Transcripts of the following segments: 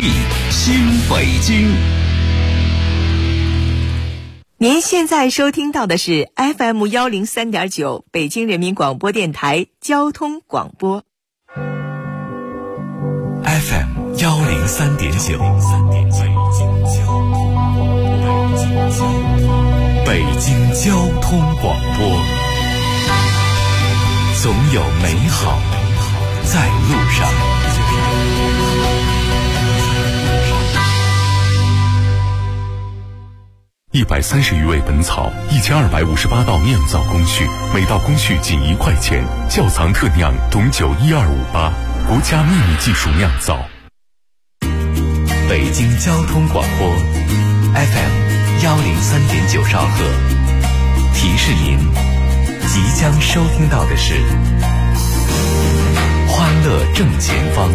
新北京。 您现在收听到的是 FM103.9 北京人民广播电台交通广播。 FM103.9 北京交通广播，总有美好在路上。130余味本草，1258道酿造工序，每道工序仅1块钱。窖藏特酿董酒12588，国家秘密技术酿造。北京交通广播 FM103.9 兆赫，提示您即将收听到的是欢乐正前方。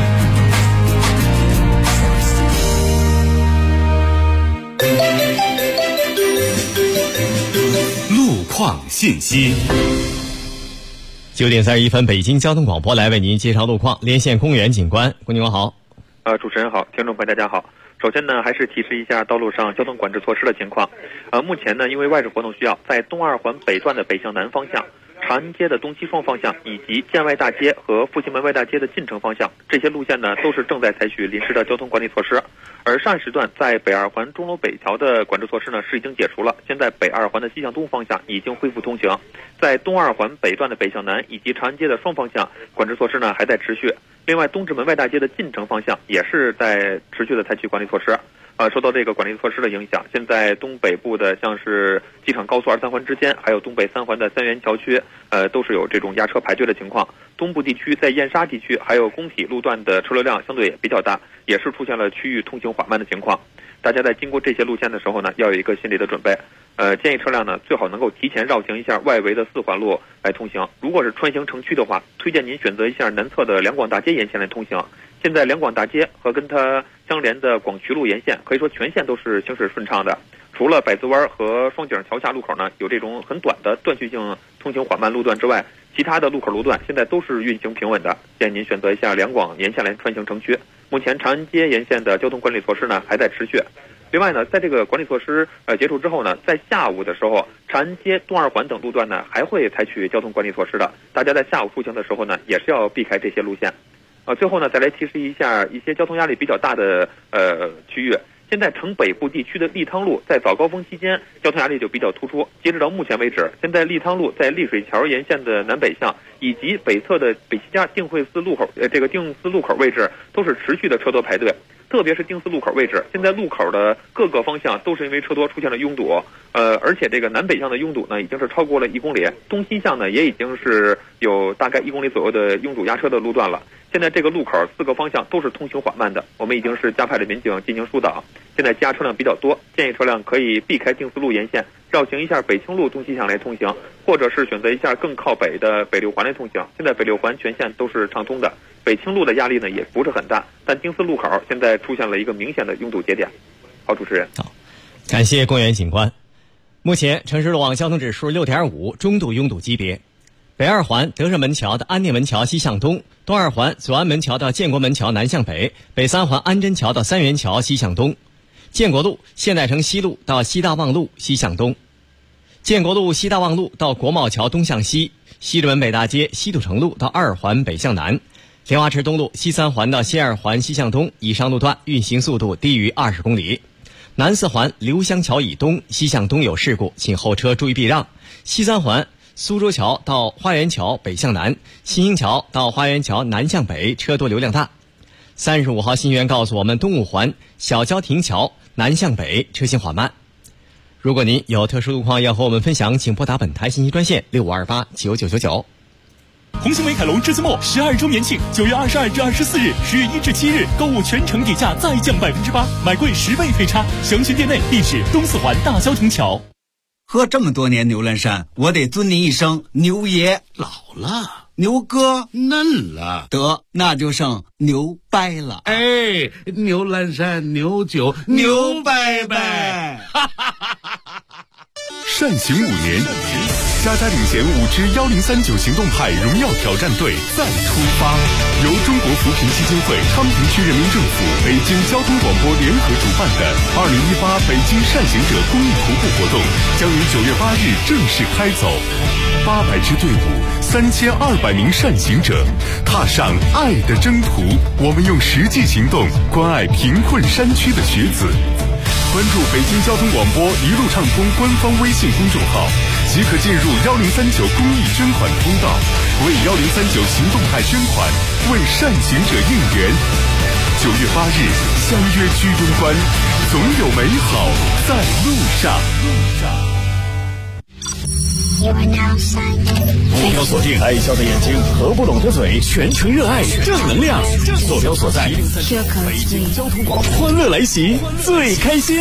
路况信息。 9点31分，北京交通广播来为您介绍路况。连线公园警官，公警好。 主持人好，听众朋友大家好。首先呢，还是提示一下道路上交通管制措施的情况。目前呢，因为外事活动需要，在东二环北段的北向南方向、长安街的东西双方向以及建外大街和复兴门外大街的进城方向，这些路线呢都是正在采取临时的交通管理措施。而上时段在北二环钟楼北桥的管制措施呢是已经解除了，现在北二环的西向东方向已经恢复通行。在东二环北段的北向南以及长安街的双方向，管制措施呢还在持续。另外，东直门外大街的进城方向也是在持续的采取管理措施。受到这个管理措施的影响，现在东北部的像是机场高速2、3环之间，还有东北3环的三元桥区，都是有这种压车排队的情况。东部地区在燕莎地区还有工体路段的车流量相对也比较大，也是出现了区域通行缓慢的情况。大家在经过这些路线的时候呢，要有一个心理的准备。建议车辆呢最好能够提前绕行一下外围的4环路来通行。如果是穿行城区的话，推荐您选择一下南侧的两广大街沿线来通行。现在两广大街和跟它相连的广渠路沿线，可以说全线都是行驶顺畅的。除了百子湾和双井桥下路口呢有这种很短的断续性通行缓慢路段之外，其他的路口路段现在都是运行平稳的。建议您选择一下两广沿线来穿行城区。目前长安街沿线的交通管理措施呢还在持续。另外呢，在这个管理措施结束之后呢，在下午的时候，长安街、东二环等路段呢还会采取交通管理措施的。大家在下午出行的时候呢，也是要避开这些路线。最后呢，再来提示一下一些交通压力比较大的区域。现在城北部地区的利汤路在早高峰期间交通压力就比较突出。截止到目前为止，现在利汤路在丽水桥沿线的南北向以及北侧的北西家定慧寺路口定寺路口位置都是持续的车多排队。特别是定寺路口位置，现在路口的各个方向都是因为车多出现了拥堵，而且这个南北向的拥堵呢已经是超过了1公里，东西向呢也已经是有大概1公里左右的拥堵压车的路段了。现在这个路口4个方向都是通行缓慢的，我们已经是加派了民警进行疏导。现在加车辆比较多，建议车辆可以避开定寺路沿线，绕行一下北清路东西向来通行，或者是选择一下更靠北的北六环来通行。现在北六环全线都是畅通的，北清路的压力呢也不是很大，但定寺路口现在出现了一个明显的拥堵节点。好，主持人。 好，感谢公园警官。目前城市路网交通指数6.5，中度拥堵级别。北二环德胜门桥的安定门桥西向东，东二环左安门桥到建国门桥南向北，北三环安贞桥到三元桥西向东，建国路现代城西路到西大望路西向东，建国路西大望路到国贸桥东向西，西直门北大街西土城路到二环北向南，莲花池东路西三环到西二环西向东，以上路段运行速度低于20公里。南四环刘香桥以东西向东有事故，请后车注意避让。西三环苏州桥到花园桥北向南，新兴桥到花园桥南向北车多流量大。35号信息员告诉我们，东五环小交亭桥南向北车行缓慢。如果您有特殊路况要和我们分享，请拨打本台信息专线65289999。 红星美凯龙至尊末12周年庆，9月22至24日，10月1至7日，购物全程底价再降8%，买贵10倍退差。详询店内，地址东四环大交亭桥。 喝这么多年牛栏山，我得尊您一声牛爷。 老了， 牛哥嫩了， 得那就剩牛掰了。 哎，牛栏山牛酒牛掰掰。 善行5年，嘉嘉领衔5支1039行动派荣耀挑战队再出发。由中国扶贫基金会、昌平区人民政府、北京交通广播联合主办的2018北京善行者公益徒步活动将于9月8日正式开走。800支队伍，3200名善行者，踏上爱的征途。我们用实际行动关爱贫困山区的学子。关注北京交通广播一路畅通官方微信公众号，即可进入1039公益捐款通道，为1039行动派捐款，为善行者应援。9月8日相约居庸关，总有美好在路上。 目标锁定，爱笑的眼睛，合不拢的嘴，全程热爱，正能量。坐标所在，北京交通广播，欢乐来袭，最开心。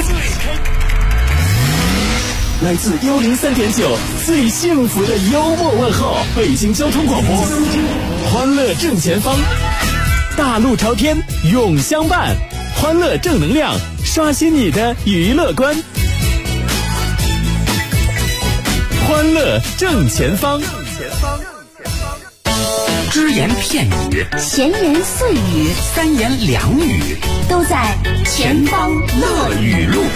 来自103.9，最幸福的幽默问候，北京交通广播，欢乐正前方，大路朝天，永相伴，欢乐正能量，刷新你的娱乐观。欢乐正前方， 只言片语， 闲言碎语， 三言两语， 都在前方乐语录。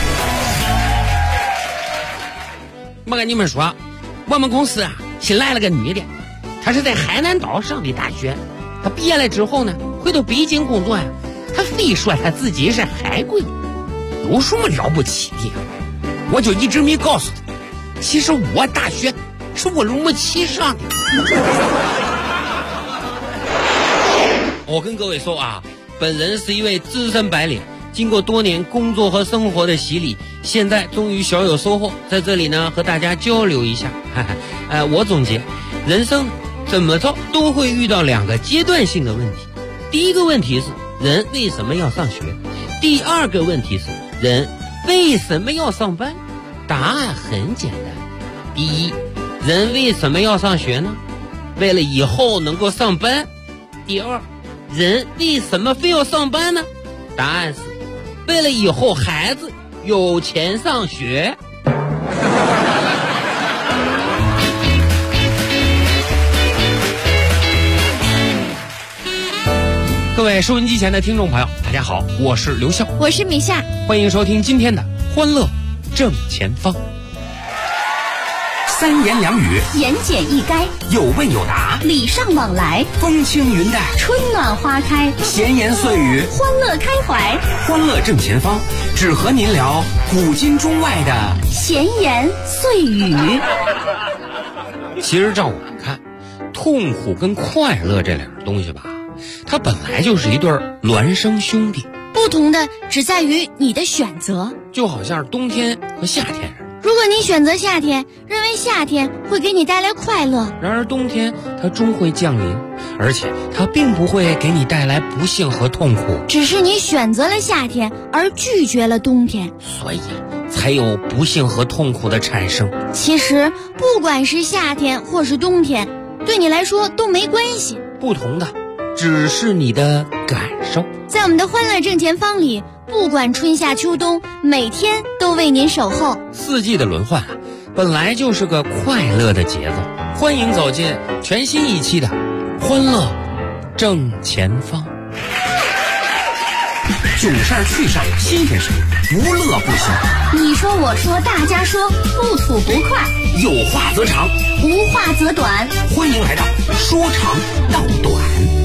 我跟你们说，我们公司啊新来了个女的，她是在海南岛上的大学，她毕业了之后呢，回到北京工作呀，她非说她自己是海归，有什么了不起的？我就一直没告诉她。其实我大学是我龙母旗上的。我跟各位说啊，本人是一位资深白领，经过多年工作和生活的洗礼，现在终于小有收获，在这里呢和大家交流一下。我总结，人生怎么着都会遇到2个阶段性的问题。第一个问题是人为什么要上学？第二个问题是人为什么要上班？答案很简单，第一，人为什么要上学呢？为了以后能够上班。第二，人为什么非要上班呢？答案是为了以后孩子有钱上学。各位收音机前的听众朋友，大家好，我是刘笑， 我是米夏， 欢迎收听今天的欢乐正前方。 三言两语， 言简意赅， 有问有答， 礼尚往来， 风轻云淡， 春暖花开， 闲言碎语， 欢乐开怀。 欢乐正前方，只和您聊古今中外的闲言碎语。 其实照我们看，痛苦跟快乐这2样东西吧，它本来就是一对孪生兄弟， 不同的只在于你的选择。 就好像冬天和夏天似的。 如果你选择夏天，认为夏天会给你带来快乐， 然而冬天它终会降临，而且它并不会给你带来不幸和痛苦， 只是你选择了夏天而拒绝了冬天， 所以才有不幸和痛苦的产生。 其实不管是夏天或是冬天，对你来说都没关系， 不同的只是你的感受。 在我们的欢乐正前方里，不管春夏秋冬，每天都为您守候。 4季的轮换啊，本来就是个快乐的节奏。欢迎走进全新一期的欢乐正前方。 囧事儿趣事儿新鲜事儿，不乐不行。 你说我说大家说，不吐不快， 有话则长， 无话则短。 欢迎来到说长道短。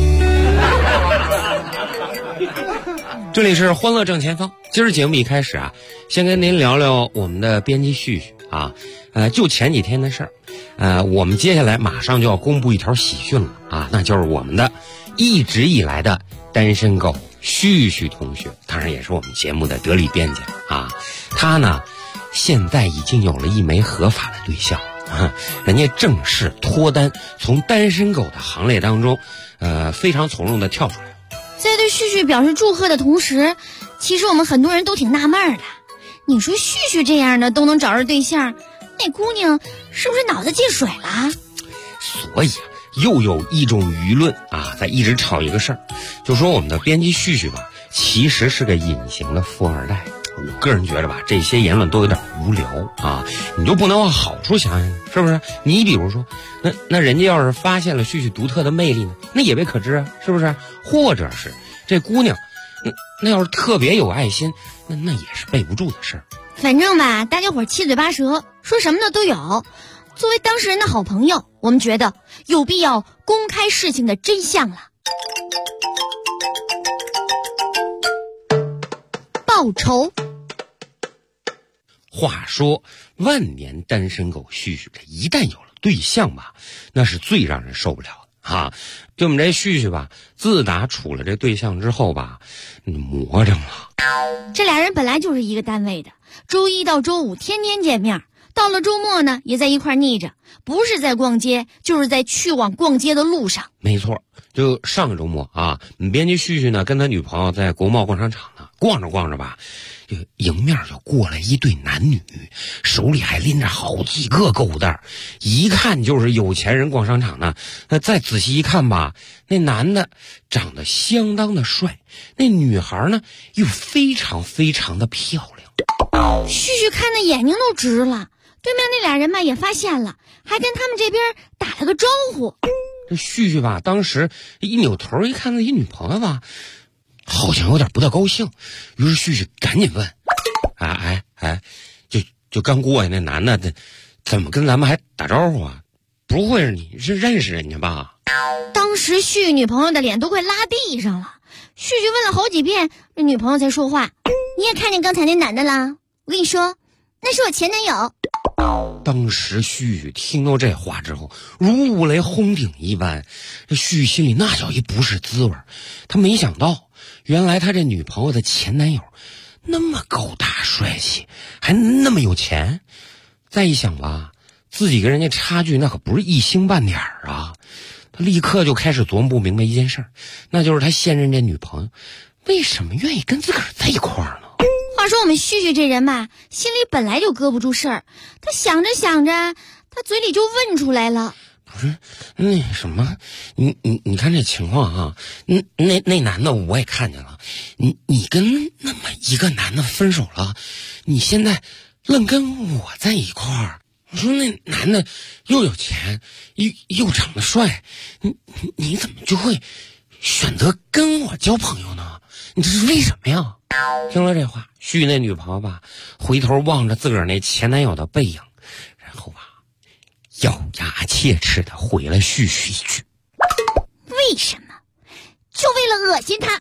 这里是欢乐正前方。今儿节目一开始啊，先跟您聊聊我们的编辑旭旭啊，就前几天的事儿，我们接下来马上就要公布一条喜讯了啊，那就是我们的一直以来的单身狗旭旭同学，当然也是我们节目的得力编辑啊。他呢，现在已经有了一枚合法的对象啊，人家正式脱单，从单身狗的行列当中，非常从容的跳出来。 在对旭旭表示祝贺的同时，其实我们很多人都挺纳闷的。你说旭旭这样的都能找着对象，那姑娘是不是脑子进水了？ 所以啊，又有一种舆论啊，在一直吵一个事儿，就说我们的编辑旭旭吧，其实是个隐形的富二代。 我个人觉着吧，这些言论都有点无聊啊，你就不能往好处想想，是不是？你比如说，那人家要是发现了旭旭独特的魅力呢，那也未可知啊，是不是？或者是这姑娘，那要是特别有爱心，那也是备不住的事儿。 反正吧，大家伙七嘴八舌，说什么的都有。作为当事人的好朋友，我们觉得有必要公开事情的真相了。报仇。 话说万年单身狗旭旭，这一旦有了对象吧，那是最让人受不了的哈。就我们这旭旭吧，自打处了这对象之后吧，魔怔了。 这俩人本来就是一个单位的，周一到周五天天见面，到了周末呢也在一块腻着，不是在逛街，就是在去往逛街的路上。 没错，就上个周末啊，我们编辑旭旭呢跟他女朋友在国贸逛商场呢，逛着逛着吧，就迎面就过来一对男女，手里还拎着好几个购物袋，一看就是有钱人逛商场呢。那再仔细一看吧，那男的长得相当的帅，那女孩呢又非常非常的漂亮。 旭旭看的眼睛都直了，对面那俩人吧也发现了，还跟他们这边打了个招呼。 这旭旭吧当时一扭头一看自己女朋友吧，好像有点不大高兴，于是旭旭赶紧问：“就刚过来那男的，怎么跟咱们还打招呼啊？不会是你是认识人家吧？” 当时旭旭女朋友的脸都快拉地上了，旭旭问了好几遍，这女朋友才说话：“你也看见刚才那男的啦？我跟你说，那是我前男友。” 当时旭旭听到这话之后，如五雷轰顶一般，这旭旭心里那叫一不是滋味。他没想到，原来他这女朋友的前男友那么高大帅气，还那么有钱。再一想吧，自己跟人家差距那可不是一星半点啊。他立刻就开始琢磨不明白一件事，那就是他现任这女朋友为什么愿意跟自个儿在一块儿呢？ 话说我们旭旭这人吧，心里本来就搁不住事儿，他想着想着，他嘴里就问出来了：“ 不是那什么，你看这情况啊，那男的我也看见了，你跟那么一个男的分手了，你现在愣跟我在一块儿。我说那男的又有钱，又长得帅，你怎么就会选择跟我交朋友呢？你这是为什么呀？”听了这话，旭那女朋友吧，回头望着自个儿那前男友的背影，然后吧，咬牙切齿的回了旭旭一句：“ 为什么？就为了恶心他。”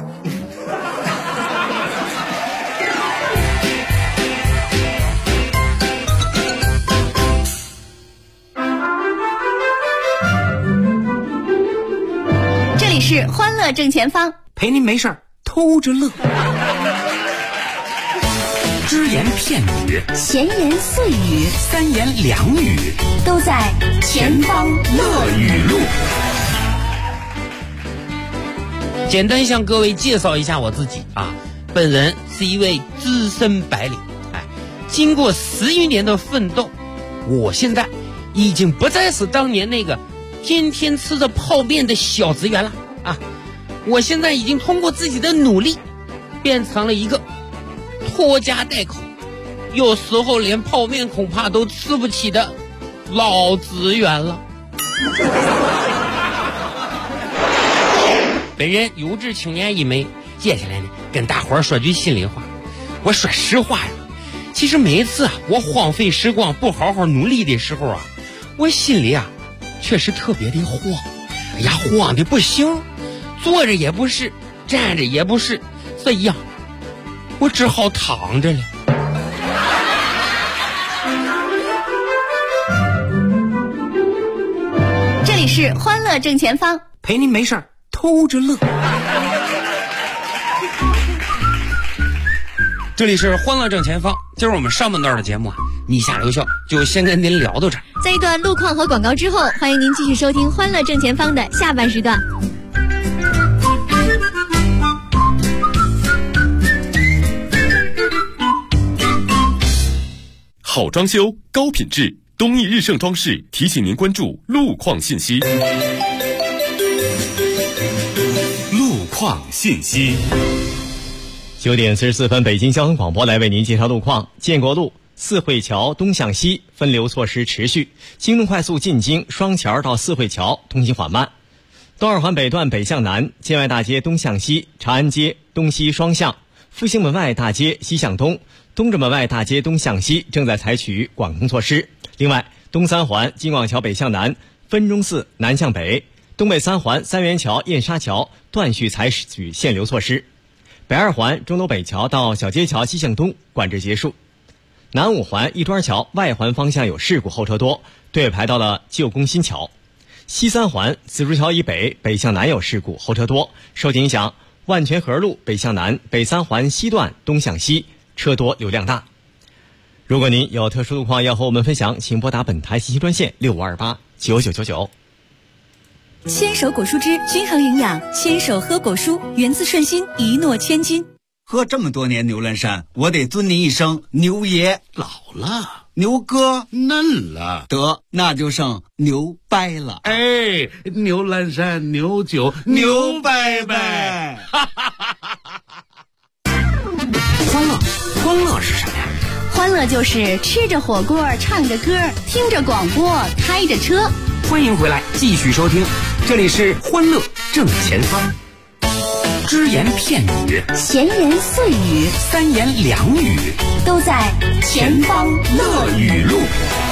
这里是欢乐正前方， 陪您没事偷着乐。只言片语， 闲言碎语， 三言两语， 都在前方乐语录。 简单向各位介绍一下我自己啊，本人是一位资深白领，经过10余年的奋斗，我现在已经不再是当年那个天天吃着泡面的小职员了啊！我现在已经通过自己的努力，变成了一个拖家带口，有时候连泡面恐怕都吃不起的老职员了。本人有志青年一枚，接下来呢，跟大伙儿说句心里话。我说实话呀，其实每一次啊，我荒废时光不好好努力的时候啊，我心里啊确实特别的慌，哎呀，慌的不行，坐着也不是，站着也不是，所以呀，我只好躺着了。 这里是欢乐正前方， 陪您没事偷着乐。 这里是欢乐正前方，今儿我们上半段的节目啊，你下留校就先跟您聊到这儿。 在一段路况和广告之后，欢迎您继续收听欢乐正前方的下半时段。 好装修，高品质，东义日盛装饰提醒您关注路况信息。路况信息。 9点44分，北京交通广播来为您介绍路况。建国路四惠桥东向西分流措施持续，京东快速进京双桥到四惠桥通行缓慢。东二环北段北向南，建外大街东向西，长安街东西双向，复兴门外大街西向东，东直门外大街东向西正在采取管控措施。另外，东三环金广桥北向南，分钟寺南向北，东北三环三元桥燕莎桥断续采取限流措施。北二环钟楼北桥到小街桥西向东管制结束。南五环亦庄桥外环方向有事故，后车多，队尾排到了旧宫新桥。西三环紫竹桥以北北向南有事故，后车多，受影响万泉河路北向南北三环西段东向西车多流量大。如果您有特殊路况要和我们分享，请拨打本台信息专线65289999。 牵手果蔬汁均衡营养，牵手喝果蔬，源自顺心，一诺千金。 喝这么多年牛栏山，我得尊您一声牛爷。 老了， 牛哥嫩了， 得那就剩牛掰了。 哎，牛栏山牛酒牛掰掰。 欢乐是什么呀？ 欢乐就是吃着火锅，唱着歌，听着广播，开着车。 欢迎回来，继续收听，这里是欢乐正前方。只言片语， 闲言碎语， 三言两语， 都在前方乐语录。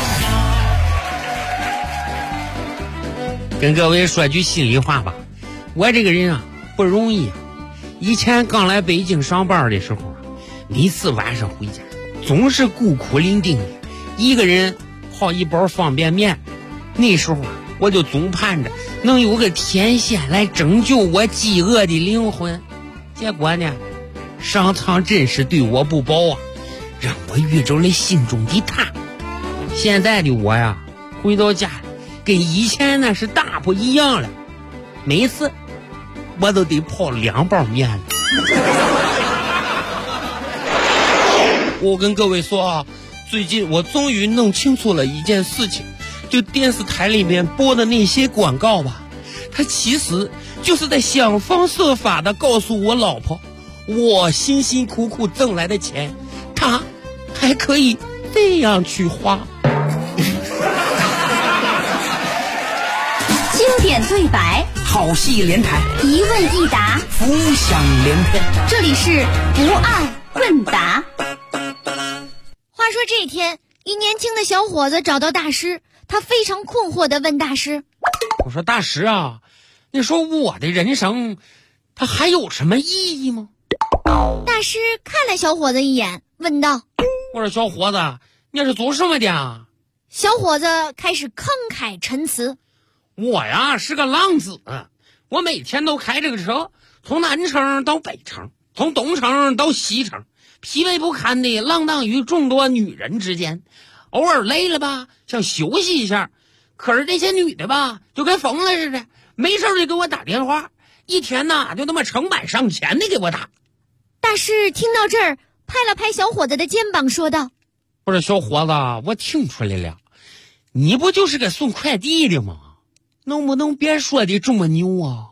跟各位说句心里话吧，我这个人啊不容易。以前刚来北京上班的时候啊，每次晚上回家总是孤苦伶仃的，一个人泡一包方便面。那时候啊，我就总盼着能有个天仙来拯救我饥饿的灵魂。结果呢，上苍真是对我不薄啊，让我遇着了心中的他。现在的我呀，回到家跟以前那是大不一样了，每次我都得泡2包面了。我跟各位说啊，最近我终于弄清楚了一件事情，就电视台里面播的那些广告吧，它其实就是在想方设法的告诉我老婆，我辛辛苦苦挣来的钱，她还可以这样去花。 经典对白， 好戏连台， 一问一答， 浮想联翩。 这里是不二问答。 话说这一天，一年轻的小伙子找到大师，他非常困惑地问大师： 我说大师啊，你说我的人生它还有什么意义吗？ 大师看了小伙子一眼，问道： 我说小伙子，你是做什么的啊？ 小伙子开始慷慨陈词： 我呀是个浪子，我每天都开这个车，从南城到北城，从东城到西城，疲惫不堪的浪荡于众多女人之间，偶尔累了吧，想休息一下，可是这些女的吧，就跟疯了似的，没事就给我打电话，一天呐就他妈成百上千的给我打。 大师听到这儿，拍了拍小伙子的肩膀，说道： 不是小伙子，我听出来了，你不就是个送快递的吗？能不能别说的这么牛啊？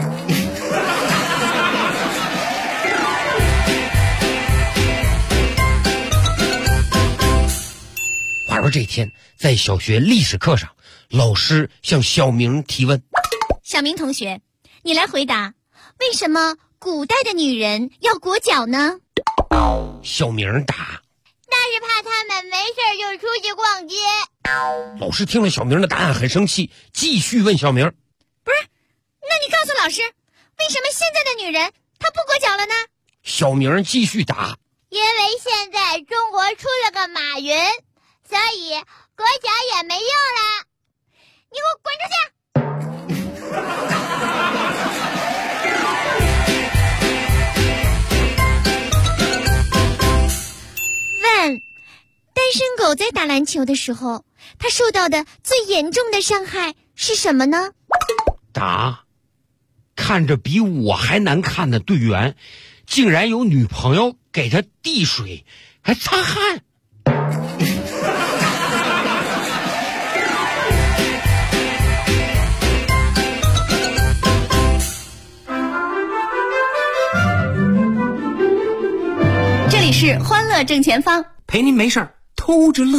话说这天，在小学历史课上，老师向小明提问： 小明同学，你来回答，为什么古代的女人要裹脚呢？ 小明答： 那是怕他们没事就出去逛街。 老师听了小明的答案很生气，继续问小明： 不是，那你告诉老师，为什么现在的女人她不裹脚了呢？ 小明继续答： 因为现在中国出了个马云，所以裹脚也没用了。你给我滚出去！问：单身狗在打篮球的时候，他受到的最严重的伤害是什么呢？ 答：看着比我还难看的队员，竟然有女朋友给他递水，还擦汗。 是欢乐正前方， 陪您没事儿偷着乐。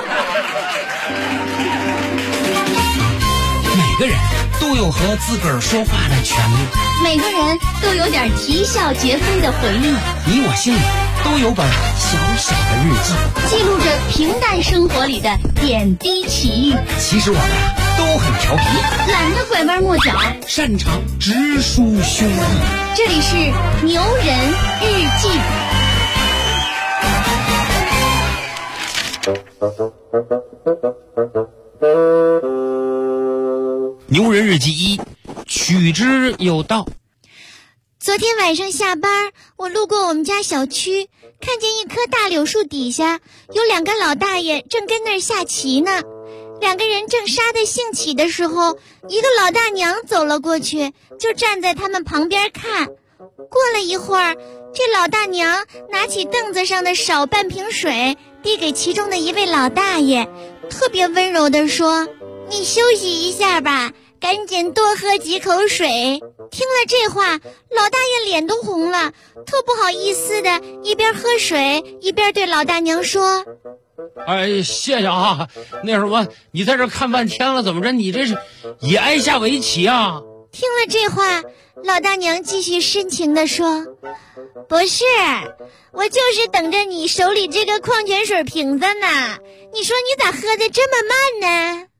每个人都有和自个儿说话的权利， 每个人都有点啼笑皆非的回忆。 你我心里都有本小小的日记， 记录着平淡生活里的点滴奇遇。 其实我们都很调皮， 懒得拐弯抹角， 擅长直抒胸臆。 这里是牛人日记。 牛人日记1，取之有道。 昨天晚上下班，我路过我们家小区，看见一棵大柳树底下有2个老大爷正跟那儿下棋呢。2个人正杀得兴起的时候，一个老大娘走了过去，就站在他们旁边看。过了一会儿，这老大娘拿起凳子上的少半瓶水，递给其中的一位老大爷，特别温柔地说：“你休息一下吧，赶紧多喝几口水。”听了这话，老大爷脸都红了，特不好意思的一边喝水一边对老大娘说：“ 哎，谢谢啊，那什么，你在这看半天了，怎么着？你这是也爱下围棋啊？” 听了这话，老大娘继续深情地说：“不是，我就是等着你手里这个矿泉水瓶子呢。你说你咋喝得这么慢呢？”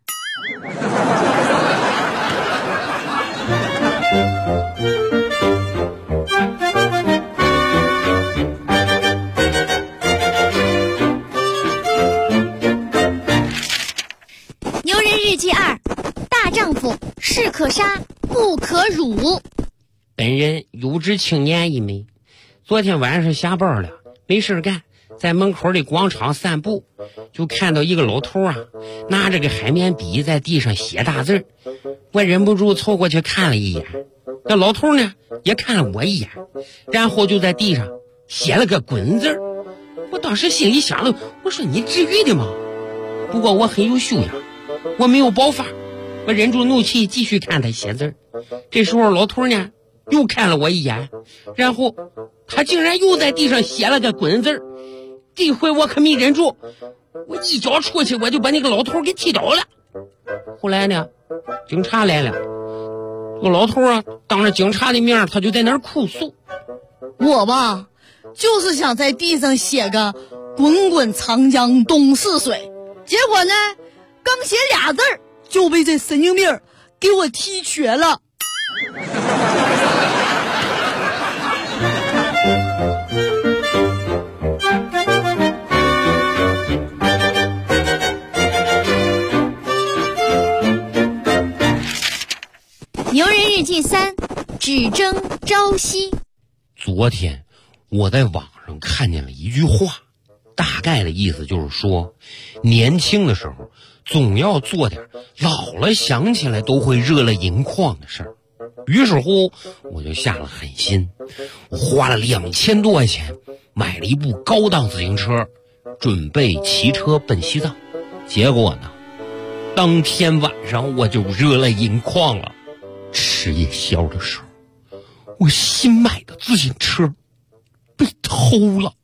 牛人日记2，大丈夫士可杀不可辱。 本人有志青年一枚，昨天晚上下班了，没事干，在门口的广场散步，就看到一个老头啊，拿着个海绵笔在地上写大字。我忍不住凑过去看了一眼，那老头呢也看了我一眼，然后就在地上写了个滚字。我当时心里想了，我说你至于的吗？不过我很有修养，我没有爆发，我忍住怒气继续看他写字。这时候老头呢又看了我一眼，然后他竟然又在地上写了个滚字。这回我可没忍住，我一脚出去，我就把那个老头给踢倒了。后来呢，警察来了，这个老头啊当着警察的面，他就在那儿哭诉：“ 我吧就是想在地上写个滚滚长江东逝水，结果呢刚写俩字儿就被这神经病给我踢瘸了。” 牛人日记3，只争朝夕。 昨天我在网上看见了一句话，大概的意思就是说，年轻的时候总要做点老了想起来都会热泪盈眶的事儿。于是乎我就下了狠心，我花了2000多块钱买了一部高档自行车，准备骑车奔西藏。结果呢，当天晚上我就热泪盈眶了。吃夜宵的时候，我新买的自行车被偷了。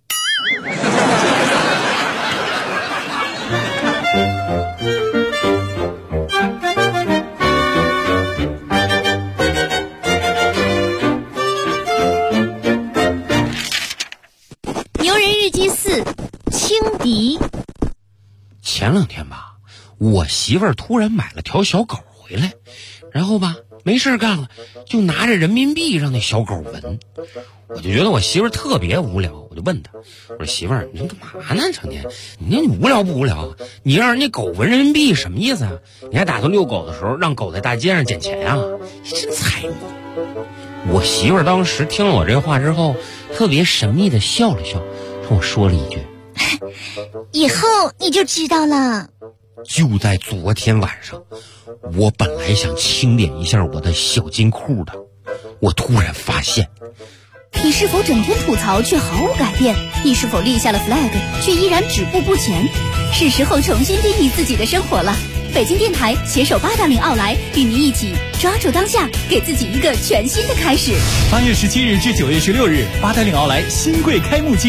牛人日记4，轻敌。 前2天吧，我媳妇儿突然买了条小狗回来，然后吧没事干了，就拿着人民币让那小狗闻。我就觉得我媳妇儿特别无聊，我就问她，我说媳妇儿，你干嘛呢？成天你无聊不无聊啊？你让人家狗闻人民币什么意思啊？你还打算遛狗的时候让狗在大街上捡钱啊？你真财迷！我媳妇儿当时听了我这话之后，特别神秘的笑了笑，跟我说了一句：“ 以后你就知道了。” 就在昨天晚上，我本来想清点一下我的小金库的，我突然发现， 你是否整天吐槽却毫无改变？你是否立下了 flag 却依然止步不前？是时候重新定义自己的生活了。北京电台携手8达岭奥莱，与您一起抓住当下，给自己一个全新的开始。 8月17日至9月16日，8达岭奥莱新贵开幕季。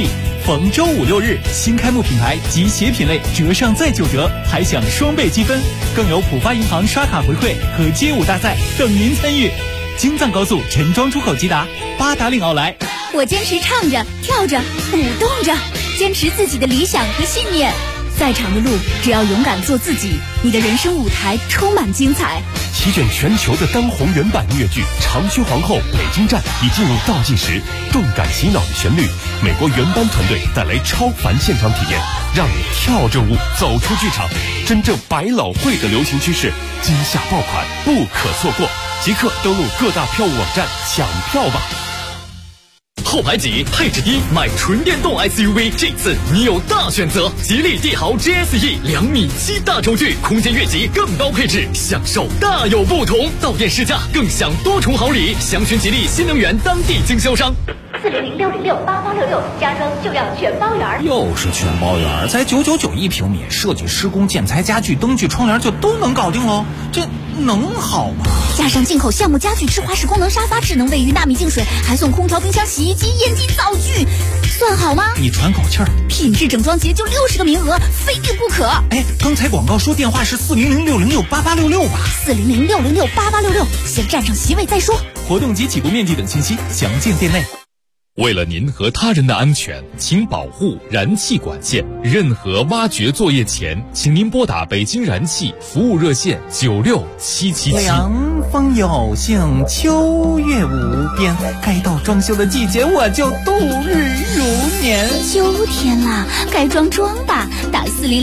逢周5、6日新开幕品牌及鞋品类折上再9折，还享双倍积分，更有浦发银行刷卡回馈和街舞大赛等您参与。京藏高速陈庄出口吉达，八达岭奥莱。 我坚持唱着、跳着、舞动着，坚持自己的理想和信念。再长的路，只要勇敢做自己，你的人生舞台充满精彩。 席卷全球的当红原版音乐剧《长靴皇后》北京站已进入倒计时，动感洗脑的旋律，美国原班团队带来超凡现场体验，让你跳着舞走出剧场。真正百老汇的流行趋势，今夏爆款不可错过，即刻登录各大票务网站抢票吧。 后排挤，配置低，买纯电动 SUV， 这次你有大选择。吉利帝豪 GSE 2.7米大轴距，空间越级更高配置，享受大有不同。到店试驾更享多重好礼，详询吉利新能源当地经销商。 400-606-8866，家装就要全包圆。 又是全包圆，才999一平米，设计施工建材家具灯具窗帘就都能搞定喽，这能好吗？ 加上进口橡木家具智华式功能沙发、智能卫浴、纳米净水，还送空调、冰箱、洗衣机、烟机、灶具，算好吗？ 你喘口气儿， 品质整装节就60个名额，非订不可。 哎，刚才广告说电话是400-606-8866吧 ？400-606-8866，先占上席位再说。 活动及起步面积等信息详见店内。 为了您和他人的安全，请保护燃气管线。任何挖掘作业前，请您拨打北京燃气服务热线96777。 凉风有幸，秋月无边，该到装修的季节，我就度日如年。 秋天了，该装吧，打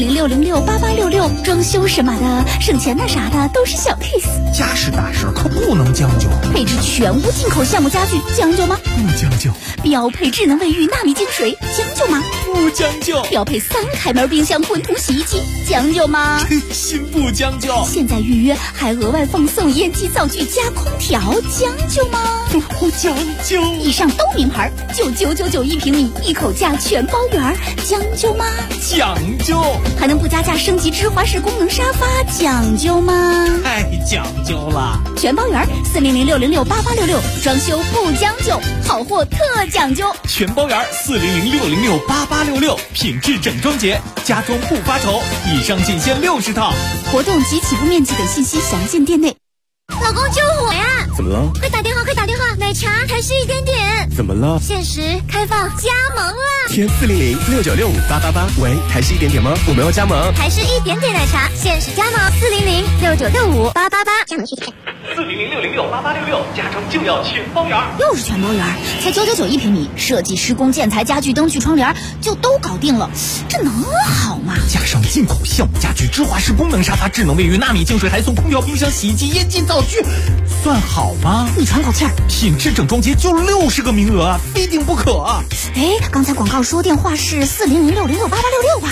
400-606-8866，装修什么的，省钱的啥的都是小 case。 家事大事可不能将就， 配置全屋进口橡木家具，将就吗？ 不将就。 标配智能卫浴、纳米净水，将就吗？ 不将就。 标配3开门冰箱、滚筒洗衣机，将就吗？ 真心不将就。 现在预约还额外放送烟机、灶具加空调，将就吗？ 不将就。 以上都名牌，就999一平米，一口价全包圆，将就吗？ 讲究。 还能不加价升级芝华士功能沙发，讲究吗？ 太讲究了。 全包圆，400-606-8866，装修不将就，好货特讲究。 全包圆，400-606-8866，品质整装节，家装不发愁。以上仅限60套。 活动及起步面积等信息详见店内。 老公救我呀！ 怎么了？ 快打电话！奶茶还是1点点。 怎么了？ 限时开放加盟了。 填400-696-5888。喂，还是1点点吗？我们要加盟。 还是1点点奶茶，限时加盟400-6965-888。加盟需填。 400-606-8866，家装就要全包圆。 又是全包圆，才999一平米，设计施工建材家具灯具窗帘就都搞定了，这能好吗？ 加上进口橡木家具芝华士功能沙发、智能卫浴、纳米净水，还送空调、冰箱、洗衣机、烟机、灶具，算好吗？ 你喘口气儿， 品质整装节就60个名额啊，非订不可啊！ 哎，刚才广告说电话是400-606-8866吧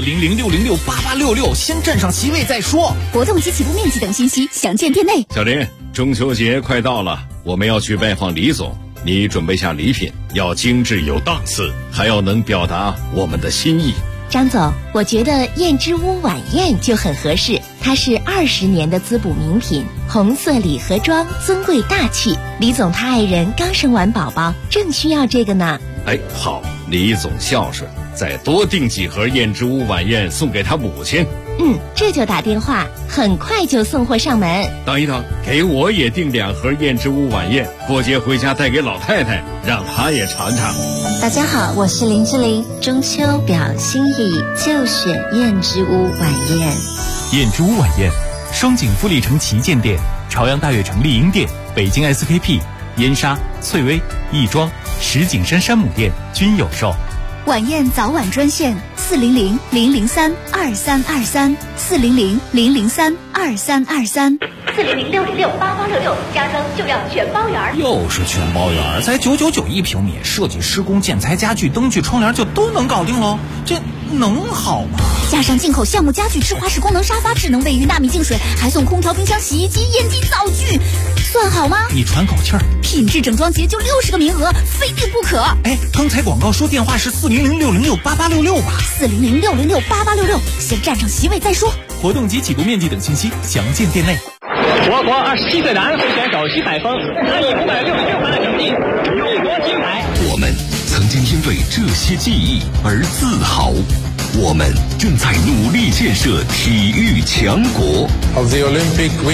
？400-606-8866，先占上席位再说。 活动及起步面积等信息详见店内。 小林，中秋节快到了，我们要去拜访李总，你准备下礼品，要精致有档次，还要能表达我们的心意。 张总，我觉得燕之屋晚宴就很合适，它是20年的滋补名品，红色礼盒装，尊贵大气。李总他爱人刚生完宝宝，正需要这个呢。 哎，好，李总孝顺，再多订几盒燕之屋晚宴送给他母亲。 这就打电话，很快就送货上门。 等一等，给我也订2盒燕之屋晚宴，过节回家带给老太太，让她也尝尝。 大家好，我是林志玲，中秋表心意就选燕之屋晚宴。 燕之屋晚宴，双井富力城旗舰店、朝阳大悦城丽婴店、北京 SKP、燕莎、翠微、亦庄、石景山山姆店均有售。 晚宴早晚专线400-003-2323 400-003-2323。 400-606-8866，家装就要全包圆。 又是全包圆，才999一平米，设计施工建材家具灯具窗帘就都能搞定喽，这能好吗？ 加上进口橡木家具芝华士功能沙发、智能卫浴、纳米净水，还送空调、冰箱、洗衣机、烟机、灶具，算好吗？ 你喘口气儿， 品质整装节就60个名额，非订不可。 哎，刚才广告说电话是400-606-8866吧 ？400-606-8866，先占上席位再说。 活动及起步面积等信息详见店内。 我国27岁男会选手徐海峰，他以566分的成绩入国金牌。 我们曾经今天为这些记忆而自豪。我们正在努力建设体育强国。